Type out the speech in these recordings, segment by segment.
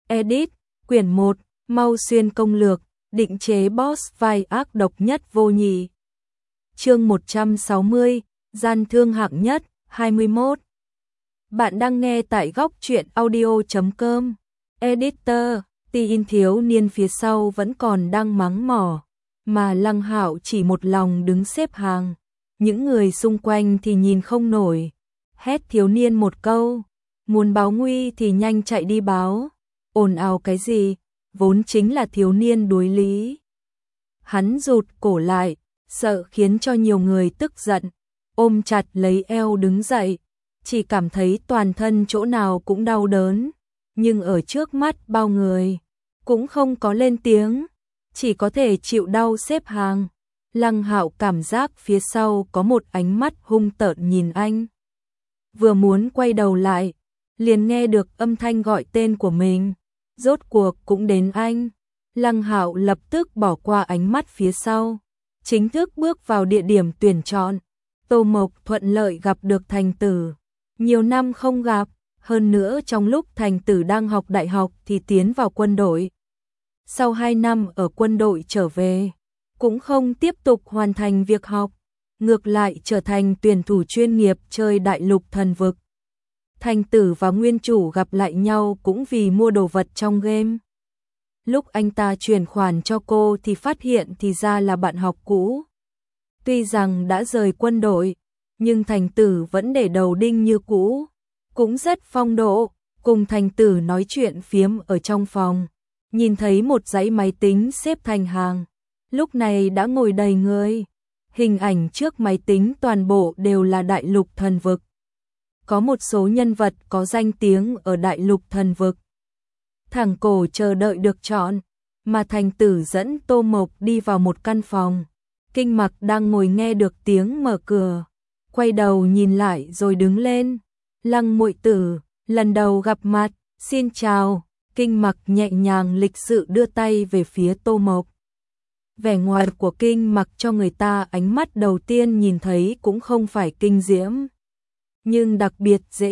Edit, quyển 1, Mau Xuyên công lược, định chế boss vai ác độc nhất vô nhị. Chương 160, gian thương hạng nhất, 21. Bạn đang nghe tại góc truyện audio.com. Editor, tin thiếu niên phía sau vẫn còn đang mắng mỏ, mà Lăng Hạo chỉ một lòng đứng xếp hàng. Những người xung quanh thì nhìn không nổi. Hét thiếu niên một câu, muốn báo nguy thì nhanh chạy đi báo. Ồn ào cái gì, vốn chính là thiếu niên đuối lý. Hắn rụt cổ lại, sợ khiến cho nhiều người tức giận, ôm chặt lấy eo đứng dậy, chỉ cảm thấy toàn thân chỗ nào cũng đau đớn, nhưng ở trước mắt bao người, cũng không có lên tiếng, chỉ có thể chịu đau xếp hàng. Lăng Hạo cảm giác phía sau có một ánh mắt hung tợn nhìn anh. Vừa muốn quay đầu lại, liền nghe được âm thanh gọi tên của mình, rốt cuộc cũng đến anh. Lăng Hạo lập tức bỏ qua ánh mắt phía sau, chính thức bước vào địa điểm tuyển chọn. Tô Mộc thuận lợi gặp được Thành Tử, nhiều năm không gặp, hơn nữa trong lúc Thành Tử đang học đại học thì tiến vào quân đội. Sau 2 năm ở quân đội trở về, cũng không tiếp tục hoàn thành việc học, ngược lại trở thành tuyển thủ chuyên nghiệp chơi đại lục thần vực. Thành Tử và nguyên chủ gặp lại nhau cũng vì mua đồ vật trong game. Lúc anh ta chuyển khoản cho cô thì phát hiện thì ra là bạn học cũ. Tuy rằng đã rời quân đội, nhưng Thành Tử vẫn để đầu đinh như cũ, cũng rất phong độ, cùng Thành Tử nói chuyện phiếm ở trong phòng. Nhìn thấy một dãy máy tính xếp thành hàng, lúc này đã ngồi đầy người. Hình ảnh trước máy tính toàn bộ đều là đại lục thần vực. Có một số nhân vật có danh tiếng ở đại lục thần vực. Thẳng cổ chờ đợi được chọn, mà Thành Tử dẫn Tô Mộc đi vào một căn phòng. Kinh Mặc đang ngồi nghe được tiếng mở cửa, quay đầu nhìn lại rồi đứng lên. Lăng muội tử, lần đầu gặp mặt, xin chào. Kinh Mặc nhẹ nhàng lịch sự đưa tay về phía Tô Mộc. Vẻ ngoài của Kinh Mặc cho người ta ánh mắt đầu tiên nhìn thấy cũng không phải kinh diễm, nhưng đặc biệt dễ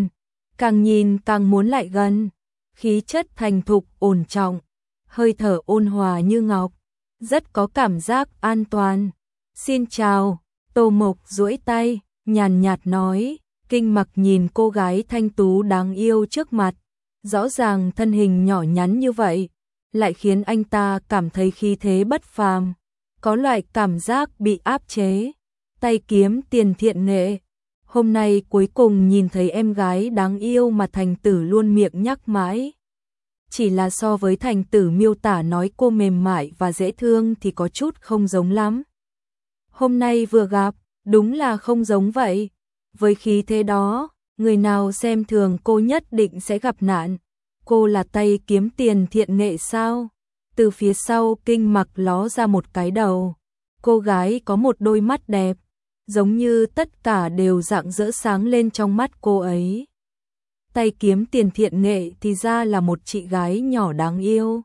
nhìn càng muốn lại gần. Khí chất thành thục ổn trọng, hơi thở ôn hòa như ngọc, rất có cảm giác an toàn. Xin chào, Tô Mộc duỗi tay, nhàn nhạt nói. Kinh Mặc nhìn cô gái thanh tú đáng yêu trước mặt, rõ ràng thân hình nhỏ nhắn như vậy, lại khiến anh ta cảm thấy khí thế bất phàm, có loại cảm giác bị áp chế. Tay kiếm tiền thiện nghệ, hôm nay cuối cùng nhìn thấy em gái đáng yêu mà Thành Tử luôn miệng nhắc mãi. Chỉ là so với Thành Tử miêu tả nói cô mềm mại và dễ thương thì có chút không giống lắm. Hôm nay vừa gặp, đúng là không giống vậy. Với khí thế đó, người nào xem thường cô nhất định sẽ gặp nạn. Cô là tay kiếm tiền thiện nghệ sao? Từ phía sau Kinh Mặc ló ra một cái đầu. Cô gái có một đôi mắt đẹp, giống như tất cả đều rạng rỡ sáng lên trong mắt cô ấy. Tay kiếm tiền thiện nghệ thì ra là một chị gái nhỏ đáng yêu.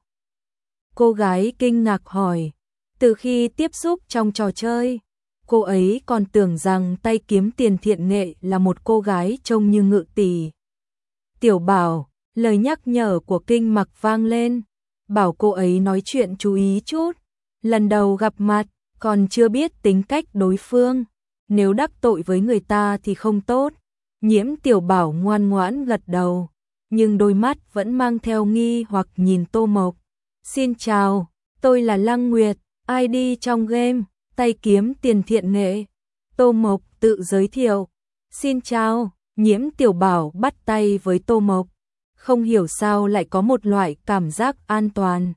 Cô gái kinh ngạc hỏi, từ khi tiếp xúc trong trò chơi, cô ấy còn tưởng rằng tay kiếm tiền thiện nghệ là một cô gái trông như ngự tỷ. Tiểu Bảo, lời nhắc nhở của Kinh Mặc vang lên, bảo cô ấy nói chuyện chú ý chút. Lần đầu gặp mặt, còn chưa biết tính cách đối phương, nếu đắc tội với người ta thì không tốt. Nhiễm Tiểu Bảo ngoan ngoãn gật đầu, nhưng đôi mắt vẫn mang theo nghi hoặc nhìn Tô Mộc. Xin chào, tôi là Lăng Nguyệt, ID trong game, tay kiếm tiền thiện nghệ. Tô Mộc tự giới thiệu. Xin chào, Nhiễm Tiểu Bảo bắt tay với Tô Mộc. Không hiểu sao lại có một loại cảm giác an toàn.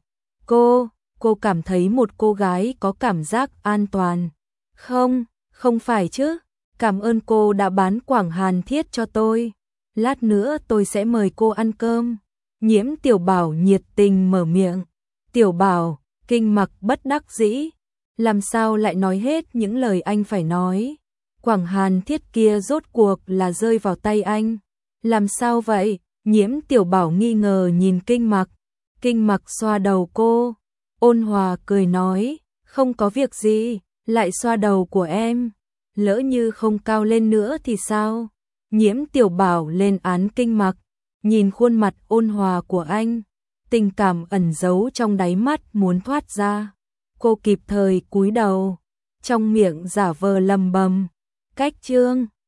Cô cảm thấy một cô gái có cảm giác an toàn. Không phải chứ. Cảm ơn cô đã bán Quảng Hàn Thiết cho tôi. Lát nữa tôi sẽ mời cô ăn cơm. Nhiễm Tiểu Bảo nhiệt tình mở miệng. Tiểu Bảo, Kinh Mặc bất đắc dĩ. Làm sao lại nói hết những lời anh phải nói. Quảng Hàn Thiết kia rốt cuộc là rơi vào tay anh. Làm sao vậy? Nhiễm Tiểu Bảo nghi ngờ nhìn Kinh Mặc. Kinh Mặc xoa đầu cô, ôn hòa cười nói, không có việc gì, lại xoa đầu của em. Lỡ như không cao lên nữa thì sao? Nhiễm Tiểu Bảo lên án Kinh Mặc, nhìn khuôn mặt ôn hòa của anh, tình cảm ẩn giấu trong đáy mắt muốn thoát ra. Cô kịp thời cúi đầu, trong miệng giả vờ lầm bầm, cách Trương